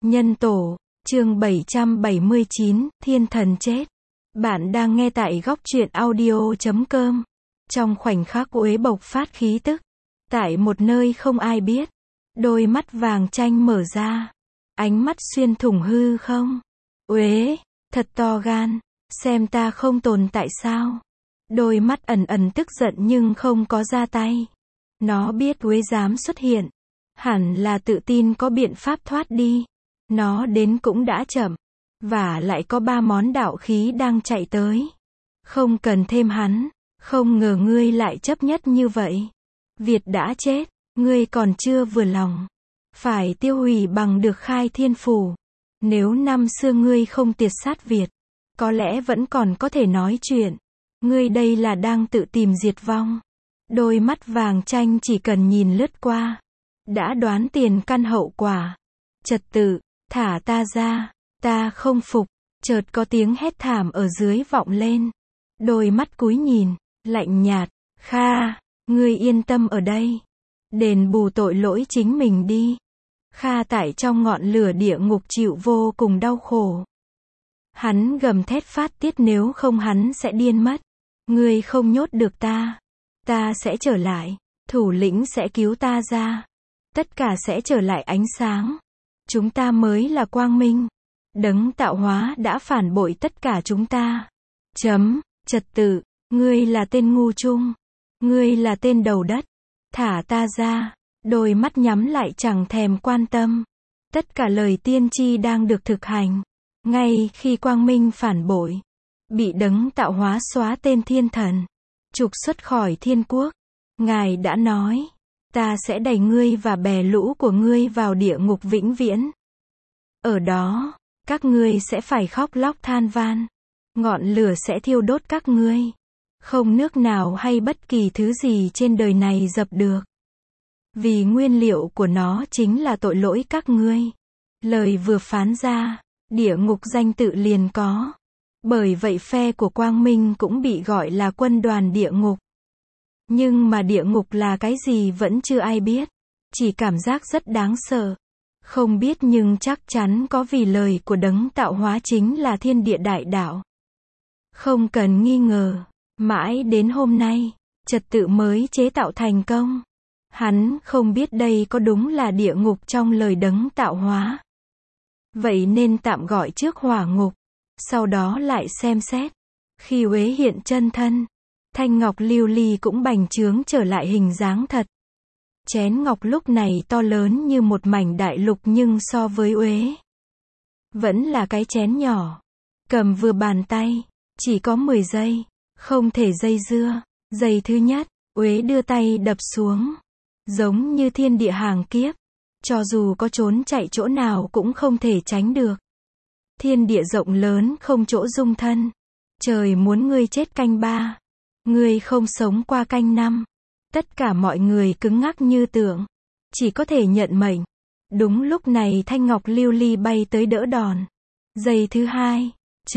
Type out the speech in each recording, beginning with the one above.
Nhân tổ, chương 779, Thiên thần chết. Bạn đang nghe tại góc truyện audio.com. Trong khoảnh khắc Uế bộc phát khí tức, tại một nơi không ai biết, đôi mắt vàng chanh mở ra, ánh mắt xuyên thủng hư không. Uế, thật to gan, xem ta không tồn tại sao? Đôi mắt ẩn ẩn tức giận nhưng không có ra tay. Nó biết Uế dám xuất hiện, hẳn là tự tin có biện pháp thoát đi. Nó đến cũng đã chậm, và lại có 3 món đạo khí đang chạy tới. Không cần thêm hắn, không ngờ ngươi lại chấp nhất như vậy. Việt đã chết, ngươi còn chưa vừa lòng. Phải tiêu hủy bằng được khai thiên phủ. Nếu năm xưa ngươi không tiệt sát Việt, có lẽ vẫn còn có thể nói chuyện. Ngươi đây là đang tự tìm diệt vong. Đôi mắt vàng chanh chỉ cần nhìn lướt qua, đã đoán tiền căn hậu quả. Trật tự, thả ta ra, ta không phục. Chợt có tiếng hét thảm ở dưới vọng lên. Đôi mắt cúi nhìn, lạnh nhạt, Kha, ngươi yên tâm ở đây. Đền bù tội lỗi chính mình đi. Kha tại trong ngọn lửa địa ngục chịu vô cùng đau khổ. Hắn gầm thét phát tiết, nếu không hắn sẽ điên mất. Ngươi không nhốt được ta. Ta sẽ trở lại. Thủ lĩnh sẽ cứu ta ra. Tất cả sẽ trở lại ánh sáng. Chúng ta mới là quang minh. Đấng tạo hóa đã phản bội tất cả chúng ta. Trật tự, ngươi là tên ngu chung. Ngươi là tên đầu đất. Thả ta ra. Đôi mắt nhắm lại chẳng thèm quan tâm. Tất cả lời tiên tri đang được thực hành. Ngay khi quang minh phản bội, bị đấng tạo hóa xóa tên thiên thần, trục xuất khỏi thiên quốc. Ngài đã nói, ta sẽ đẩy ngươi và bè lũ của ngươi vào địa ngục vĩnh viễn. Ở đó, các ngươi sẽ phải khóc lóc than van. Ngọn lửa sẽ thiêu đốt các ngươi. Không nước nào hay bất kỳ thứ gì trên đời này dập được. Vì nguyên liệu của nó chính là tội lỗi các ngươi. Lời vừa phán ra, địa ngục danh tự liền có. Bởi vậy phe của quang minh cũng bị gọi là quân đoàn địa ngục. Nhưng mà địa ngục là cái gì vẫn chưa ai biết. Chỉ cảm giác rất đáng sợ. Không biết nhưng chắc chắn có, vì lời của đấng tạo hóa chính là thiên địa đại đạo. Không cần nghi ngờ, mãi đến hôm nay, trật tự mới chế tạo thành công. Hắn không biết đây có đúng là địa ngục trong lời đấng tạo hóa. Vậy nên tạm gọi trước hỏa ngục. Sau đó lại xem xét. Khi Uế hiện chân thân, thanh ngọc lưu ly cũng bành trướng trở lại hình dáng thật. Chén ngọc lúc này to lớn như một mảnh đại lục, nhưng so với Uế, vẫn là cái chén nhỏ. Cầm vừa bàn tay, chỉ có 10 giây, không thể dây dưa. Giây thứ nhất, Uế đưa tay đập xuống. Giống như thiên địa hàng kiếp. Cho dù có trốn chạy chỗ nào cũng không thể tránh được. Thiên địa rộng lớn không chỗ dung thân. Trời muốn ngươi chết canh 3. Ngươi không sống qua canh 5. Tất cả mọi người cứng ngắc như tượng. Chỉ có thể nhận mệnh. Đúng lúc này thanh ngọc lưu ly bay tới đỡ đòn. Giây thứ hai.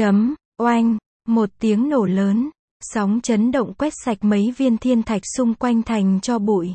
Oanh. Một tiếng nổ lớn. Sóng chấn động quét sạch mấy viên thiên thạch xung quanh thành cho bụi.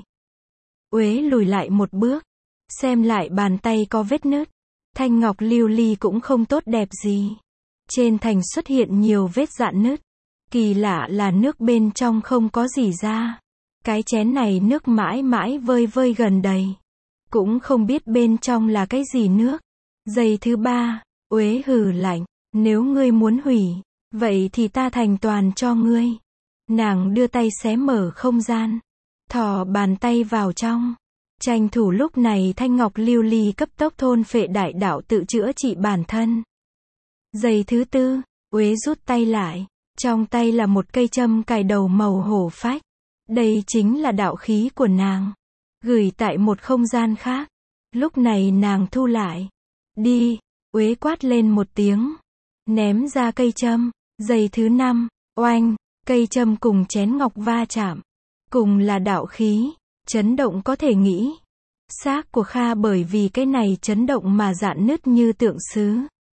Uế lùi lại một bước. Xem lại bàn tay có vết nứt. Thanh ngọc lưu ly cũng không tốt đẹp gì. Trên thành xuất hiện nhiều vết rạn nứt. Kỳ lạ là nước bên trong không có gì ra. Cái chén này nước mãi mãi vơi vơi gần đầy. Cũng không biết bên trong là cái gì nước. Giây thứ ba, Uế hừ lạnh. Nếu ngươi muốn hủy, vậy thì ta thành toàn cho ngươi. Nàng đưa tay xé mở không gian. Thò bàn tay vào trong. Tranh thủ lúc này thanh ngọc lưu ly cấp tốc thôn phệ đại đạo tự chữa trị bản thân. Giây thứ tư, Uế rút tay lại. Trong tay là một cây châm cài đầu màu hổ phách. Đây chính là đạo khí của nàng. Gửi tại một không gian khác. Lúc này nàng thu lại. Đi, Uế quát lên một tiếng. Ném ra cây châm. Giây thứ 5, oanh, cây châm cùng chén ngọc va chạm. Cùng là đạo khí. Chấn động có thể nghĩ. Xác của Kha bởi vì cái này chấn động mà rạn nứt như tượng sứ.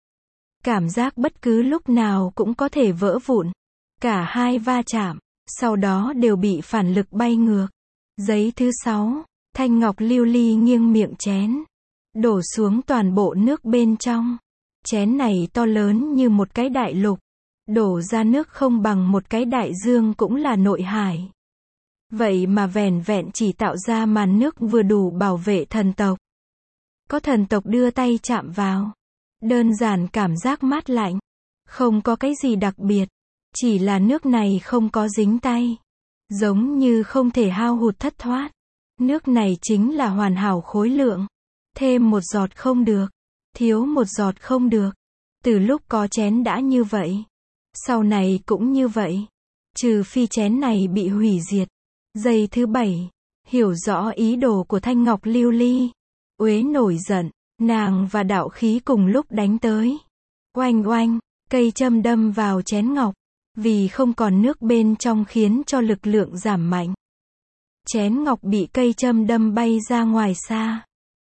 Cảm giác bất cứ lúc nào cũng có thể vỡ vụn. Cả hai va chạm, sau đó đều bị phản lực bay ngược. Giây thứ 6, thanh ngọc lưu ly nghiêng miệng chén. đổ xuống toàn bộ nước bên trong. Chén này to lớn như một cái đại lục, đổ ra nước không bằng một cái đại dương cũng là nội hải. Vậy mà vẻn vẹn chỉ tạo ra màn nước vừa đủ bảo vệ thần tộc. Có thần tộc đưa tay chạm vào, đơn giản cảm giác mát lạnh, không có cái gì đặc biệt, chỉ là nước này không có dính tay, giống như không thể hao hụt thất thoát. Nước này chính là hoàn hảo khối lượng, thêm một giọt không được, thiếu một giọt không được. Từ lúc có chén đã như vậy, sau này cũng như vậy, trừ phi chén này bị hủy diệt. Giây thứ 7, hiểu rõ ý đồ của Thanh Ngọc Lưu Ly. Uế nổi giận, nàng và đạo khí cùng lúc đánh tới. Oanh oanh, cây châm đâm vào chén ngọc, vì không còn nước bên trong khiến cho lực lượng giảm mạnh. Chén ngọc bị cây châm đâm bay ra ngoài xa,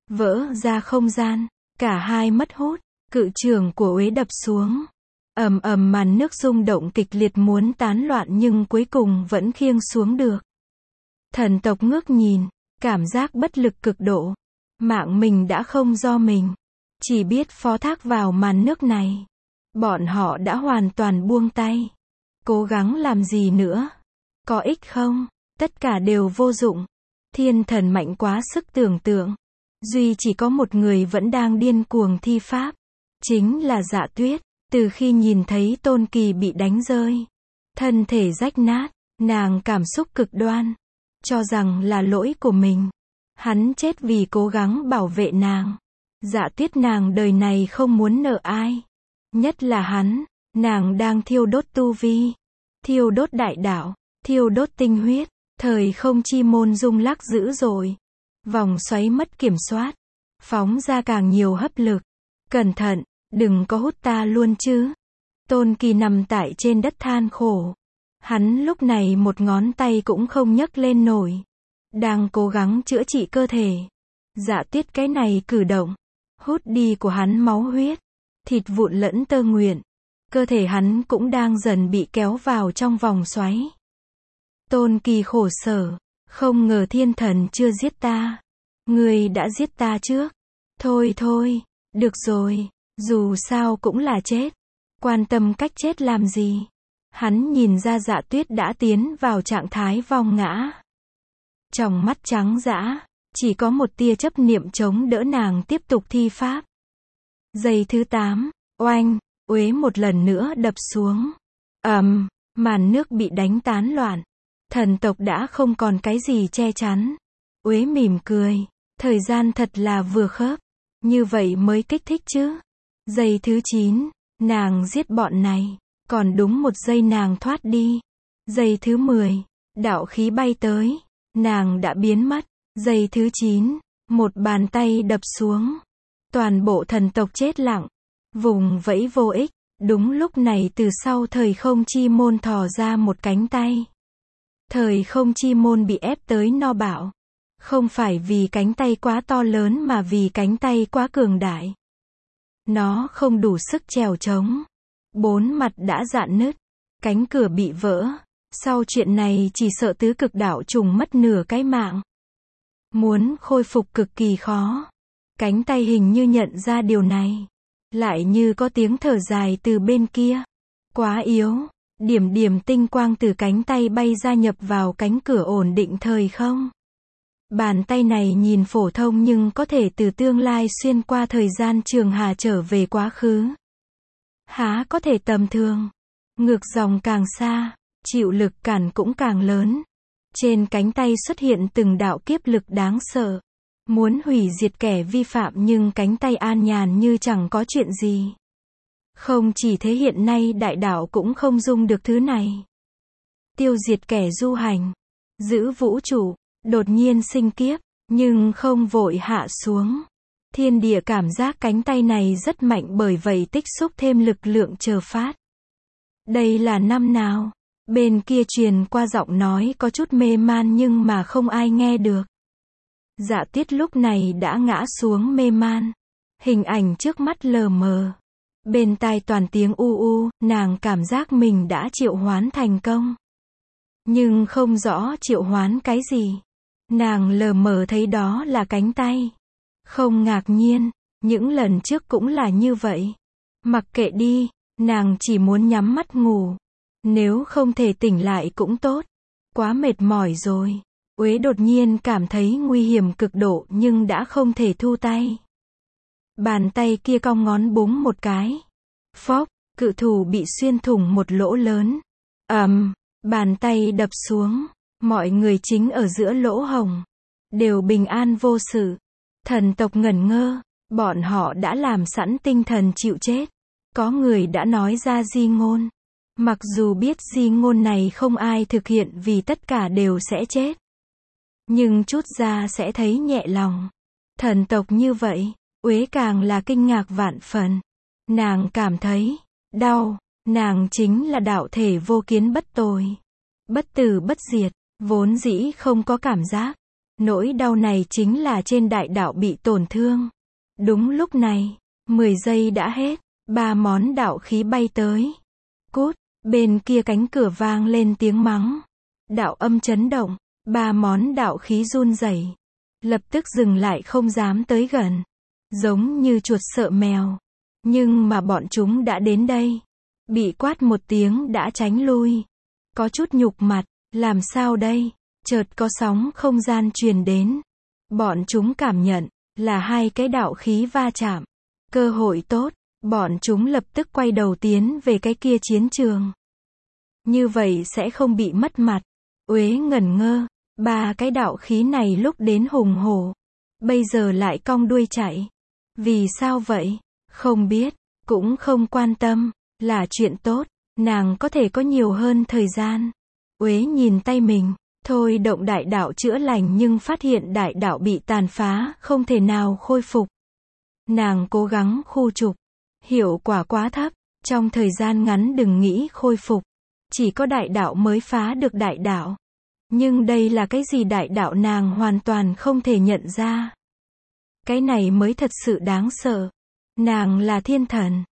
vỡ ra không gian, cả hai mất hút, cự trường của Uế đập xuống. Ầm ầm màn nước rung động kịch liệt muốn tán loạn nhưng cuối cùng vẫn khiêng xuống được. Thần tộc ngước nhìn, cảm giác bất lực cực độ. Mạng mình đã không do mình, chỉ biết phó thác vào màn nước này. Bọn họ đã hoàn toàn buông tay. Cố gắng làm gì nữa? Có ích không? Tất cả đều vô dụng. Thiên thần mạnh quá sức tưởng tượng. Duy chỉ có một người vẫn đang điên cuồng thi pháp. Chính là Dạ Tuyết. Từ khi nhìn thấy Tôn Kỳ bị đánh rơi, thân thể rách nát, nàng cảm xúc cực đoan, cho rằng là lỗi của mình. Hắn chết vì cố gắng bảo vệ nàng. Dạ Tuyết nàng đời này không muốn nợ ai. Nhất là hắn, nàng đang thiêu đốt tu vi, thiêu đốt đại đạo, thiêu đốt tinh huyết. Thời không chi môn rung lắc dữ dội. Vòng xoáy mất kiểm soát, phóng ra càng nhiều hấp lực. Cẩn thận, đừng có hút ta luôn chứ. Tôn Kỳ nằm tại trên đất than khổ. Hắn lúc này một ngón tay cũng không nhấc lên nổi, đang cố gắng chữa trị cơ thể. Dạ Tuyết cái này cử động, hút đi của hắn máu huyết, thịt vụn lẫn tơ nguyện. Cơ thể hắn cũng đang dần bị kéo vào trong vòng xoáy. Tôn Kỳ khổ sở, không ngờ thiên thần chưa giết ta. Ngươi đã giết ta trước. Thôi thôi, được rồi, dù sao cũng là chết. Quan tâm cách chết làm gì? Hắn nhìn ra Dạ Tuyết đã tiến vào trạng thái vong ngã. Trong mắt trắng dã, chỉ có một tia chấp niệm chống đỡ nàng tiếp tục thi pháp. Giây thứ 8, oanh, Uế một lần nữa đập xuống. Màn nước bị đánh tán loạn. Thần tộc đã không còn cái gì che chắn. Uế mỉm cười, thời gian thật là vừa khớp. Như vậy mới kích thích chứ. Giây thứ 9, nàng giết bọn này. Còn đúng một giây nàng thoát đi. Giây thứ 10, đạo khí bay tới. Nàng đã biến mất. Giây thứ 9, một bàn tay đập xuống. Toàn bộ thần tộc chết lặng. Vùng vẫy vô ích. Đúng lúc này từ sau thời không chi môn thò ra một cánh tay. Thời không chi môn bị ép tới no bạo. Không phải vì cánh tay quá to lớn mà vì cánh tay quá cường đại. Nó không đủ sức trèo trống. 4 mặt đã rạn nứt. Cánh cửa bị vỡ. Sau chuyện này chỉ sợ tứ cực đạo trùng mất nửa cái mạng. Muốn khôi phục cực kỳ khó. Cánh tay hình như nhận ra điều này. Lại như có tiếng thở dài từ bên kia. Quá yếu. Điểm điểm tinh quang từ cánh tay bay ra nhập vào cánh cửa ổn định thời không. Bàn tay này nhìn phổ thông nhưng có thể từ tương lai xuyên qua thời gian trường hà trở về quá khứ. Há có thể tầm thường. Ngược dòng càng xa, chịu lực cản cũng càng lớn. Trên cánh tay xuất hiện từng đạo kiếp lực đáng sợ. Muốn hủy diệt kẻ vi phạm nhưng cánh tay an nhàn như chẳng có chuyện gì. Không chỉ thế hiện nay đại đạo cũng không dung được thứ này. Tiêu diệt kẻ du hành. Giữ vũ trụ. Đột nhiên sinh kiếp. Nhưng không vội hạ xuống. Thiên địa cảm giác cánh tay này rất mạnh bởi vậy tích xúc thêm lực lượng chờ phát. Đây là năm nào? Bên kia truyền qua giọng nói có chút mê man nhưng mà không ai nghe được. Dạ Tuyết lúc này đã ngã xuống mê man. Hình ảnh trước mắt lờ mờ. Bên tai toàn tiếng u u, nàng cảm giác mình đã triệu hoán thành công. Nhưng không rõ triệu hoán cái gì. Nàng lờ mờ thấy đó là cánh tay. Không ngạc nhiên, những lần trước cũng là như vậy. Mặc kệ đi, nàng chỉ muốn nhắm mắt ngủ. Nếu không thể tỉnh lại cũng tốt. Quá mệt mỏi rồi. Uế đột nhiên cảm thấy nguy hiểm cực độ nhưng đã không thể thu tay. Bàn tay kia cong ngón búng một cái. Phốc, cự thủ bị xuyên thủng một lỗ lớn. Bàn tay đập xuống. Mọi người chính ở giữa lỗ hổng đều bình an vô sự. Thần tộc ngẩn ngơ, bọn họ đã làm sẵn tinh thần chịu chết. Có người đã nói ra di ngôn. Mặc dù biết di ngôn này không ai thực hiện vì tất cả đều sẽ chết. Nhưng chút ra sẽ thấy nhẹ lòng. Thần tộc như vậy, Uế càng là kinh ngạc vạn phần. Nàng cảm thấy đau, nàng chính là đạo thể vô kiến bất tồi. Bất tử bất diệt, vốn dĩ không có cảm giác. Nỗi đau này chính là trên đại đạo bị tổn thương. Đúng lúc này, 10 giây đã hết, 3 món đạo khí bay tới. Cút, bên kia cánh cửa vang lên tiếng mắng. Đạo âm chấn động, 3 món đạo khí run rẩy, lập tức dừng lại không dám tới gần. Giống như chuột sợ mèo. Nhưng mà bọn chúng đã đến đây. Bị quát một tiếng đã tránh lui. Có chút nhục mặt, làm sao đây? Chợt có sóng không gian truyền đến. Bọn chúng cảm nhận là hai cái đạo khí va chạm. Cơ hội tốt, bọn chúng lập tức quay đầu tiến về cái kia chiến trường. Như vậy sẽ không bị mất mặt. Uế ngẩn ngơ, 3 cái đạo khí này lúc đến hùng hổ, bây giờ lại cong đuôi chạy. Vì sao vậy? Không biết, cũng không quan tâm, là chuyện tốt, nàng có thể có nhiều hơn thời gian. Uế nhìn tay mình, thôi động đại đạo chữa lành nhưng phát hiện đại đạo bị tàn phá, không thể nào khôi phục. Nàng cố gắng khu trục, hiệu quả quá thấp, trong thời gian ngắn đừng nghĩ khôi phục. Chỉ có đại đạo mới phá được đại đạo. Nhưng đây là cái gì đại đạo nàng hoàn toàn không thể nhận ra. Cái này mới thật sự đáng sợ. Nàng là thiên thần,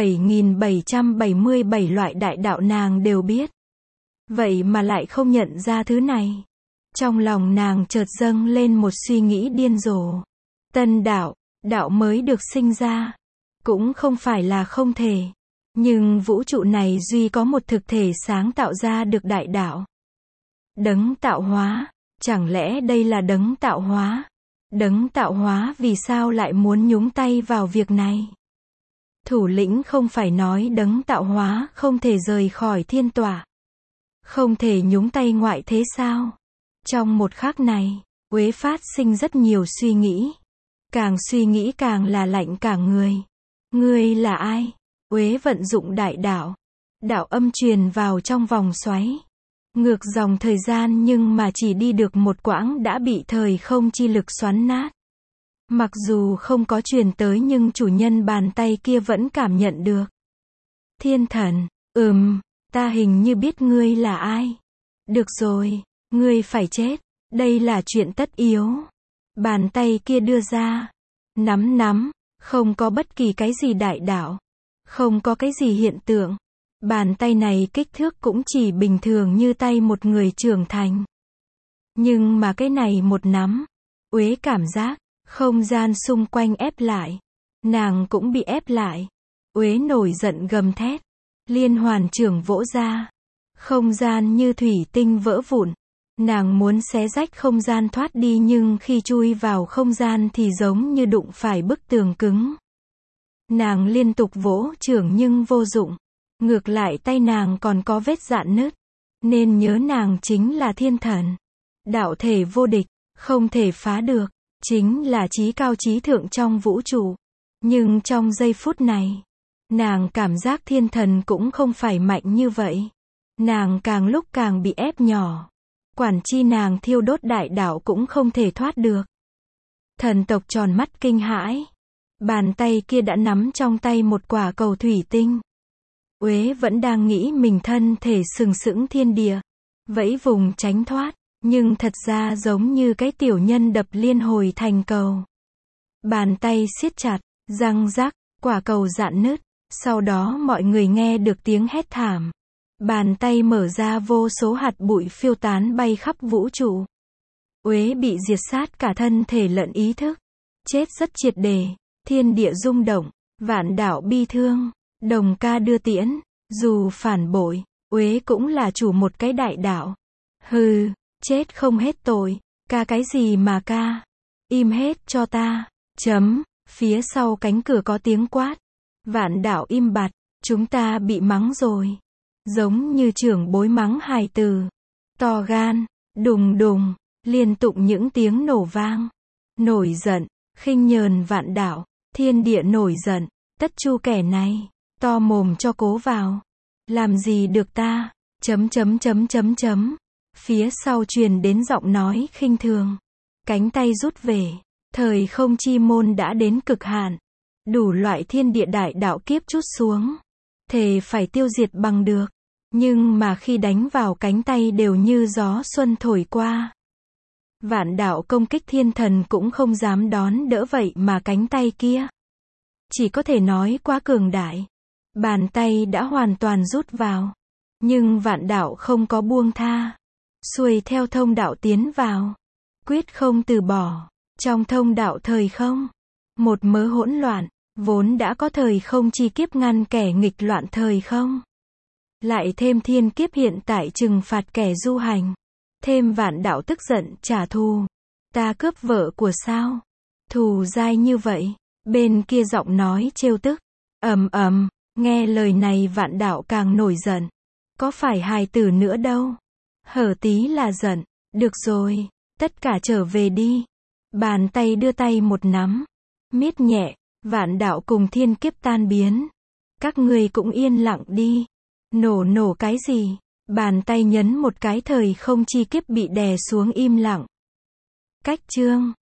7777 loại đại đạo nàng đều biết. Vậy mà lại không nhận ra thứ này. Trong lòng nàng chợt dâng lên một suy nghĩ điên rồ. Tân đạo, đạo mới được sinh ra. Cũng không phải là không thể. Nhưng vũ trụ này duy có một thực thể sáng tạo ra được đại đạo. Đấng tạo hóa, chẳng lẽ đây là đấng tạo hóa? Đấng tạo hóa vì sao lại muốn nhúng tay vào việc này? Thủ lĩnh không phải nói đấng tạo hóa không thể rời khỏi thiên tọa. Không thể nhúng tay ngoại thế sao? Trong một khắc này, Uế phát sinh rất nhiều suy nghĩ. Càng suy nghĩ càng là lạnh cả người. Ngươi là ai? Uế vận dụng đại đạo. Đạo âm truyền vào trong vòng xoáy. Ngược dòng thời gian nhưng mà chỉ đi được một quãng đã bị thời không chi lực xoắn nát. Mặc dù không có truyền tới nhưng chủ nhân bàn tay kia vẫn cảm nhận được. Thiên thần, ta hình như biết ngươi là ai. Được rồi, ngươi phải chết, đây là chuyện tất yếu. Bàn tay kia đưa ra. Nắm, không có bất kỳ cái gì đại đạo. Không có cái gì hiện tượng. Bàn tay này kích thước cũng chỉ bình thường như tay một người trưởng thành. Nhưng mà cái này một nắm. Uế cảm giác, không gian xung quanh ép lại. Nàng cũng bị ép lại. Uế nổi giận gầm thét. Liên hoàn trưởng vỗ ra. Không gian như thủy tinh vỡ vụn. Nàng muốn xé rách không gian thoát đi nhưng khi chui vào không gian thì giống như đụng phải bức tường cứng. Nàng liên tục vỗ trưởng nhưng vô dụng. Ngược lại tay nàng còn có vết rạn nứt. Nên nhớ nàng chính là thiên thần. Đạo thể vô địch, không thể phá được. Chính là chí cao chí thượng trong vũ trụ. Nhưng trong giây phút này, nàng cảm giác thiên thần cũng không phải mạnh như vậy. Nàng càng lúc càng bị ép nhỏ. Quản chi nàng thiêu đốt đại đạo cũng không thể thoát được. Thần tộc tròn mắt kinh hãi. Bàn tay kia đã nắm trong tay một quả cầu thủy tinh. Uế vẫn đang nghĩ mình thân thể sừng sững thiên địa. Vẫy vùng tránh thoát. Nhưng thật ra giống như cái tiểu nhân đập liên hồi thành cầu. Bàn tay siết chặt, răng rắc, quả cầu rạn nứt. Sau đó mọi người nghe được tiếng hét thảm. Bàn tay mở ra vô số hạt bụi phiêu tán bay khắp vũ trụ. Uế bị diệt sát cả thân thể lẫn ý thức. chết rất triệt để, thiên địa rung động, vạn đạo bi thương, đồng ca đưa tiễn, dù phản bội, uế cũng là chủ một cái đại đạo. Hừ, chết không hết tội, ca cái gì mà ca, im hết cho ta, chấm, phía sau cánh cửa có tiếng quát, vạn đạo im bặt, chúng ta bị mắng rồi, giống như trưởng bối mắng hài từ, to gan, đùng đùng, liên tục những tiếng nổ vang, nổi giận, khinh nhờn vạn đạo, thiên địa nổi giận, tất chu kẻ này, to mồm cho cố vào, làm gì được ta, chấm. Phía sau truyền đến giọng nói khinh thường, cánh tay rút về, thời không chi môn đã đến cực hạn, đủ loại thiên địa đại đạo kiếp trút xuống, thề phải tiêu diệt bằng được, nhưng mà khi đánh vào cánh tay đều như gió xuân thổi qua. Vạn đạo công kích thiên thần cũng không dám đón đỡ, vậy mà cánh tay kia chỉ có thể nói quá cường đại. Bàn tay đã hoàn toàn rút vào, nhưng vạn đạo không có buông tha, xuôi theo thông đạo tiến vào, quyết không từ bỏ. Trong thông đạo thời không, một mớ hỗn loạn, vốn đã có thời không chi kiếp ngăn kẻ nghịch loạn thời không, lại thêm thiên kiếp hiện tại trừng phạt kẻ du hành, thêm vạn đạo tức giận trả thù. Ta cướp vợ của sao? Thù dai như vậy. Bên kia giọng nói trêu tức, ầm, nghe lời này vạn đạo càng nổi giận. Có phải hài tử nữa đâu. Hở tí là giận, được rồi, tất cả trở về đi. Bàn tay đưa tay một nắm, miết nhẹ, vạn đạo cùng thiên kiếp tan biến. Các ngươi cũng yên lặng đi. Nổ cái gì? Bàn tay nhấn một cái thời không chi kiếp bị đè xuống im lặng. Cách chương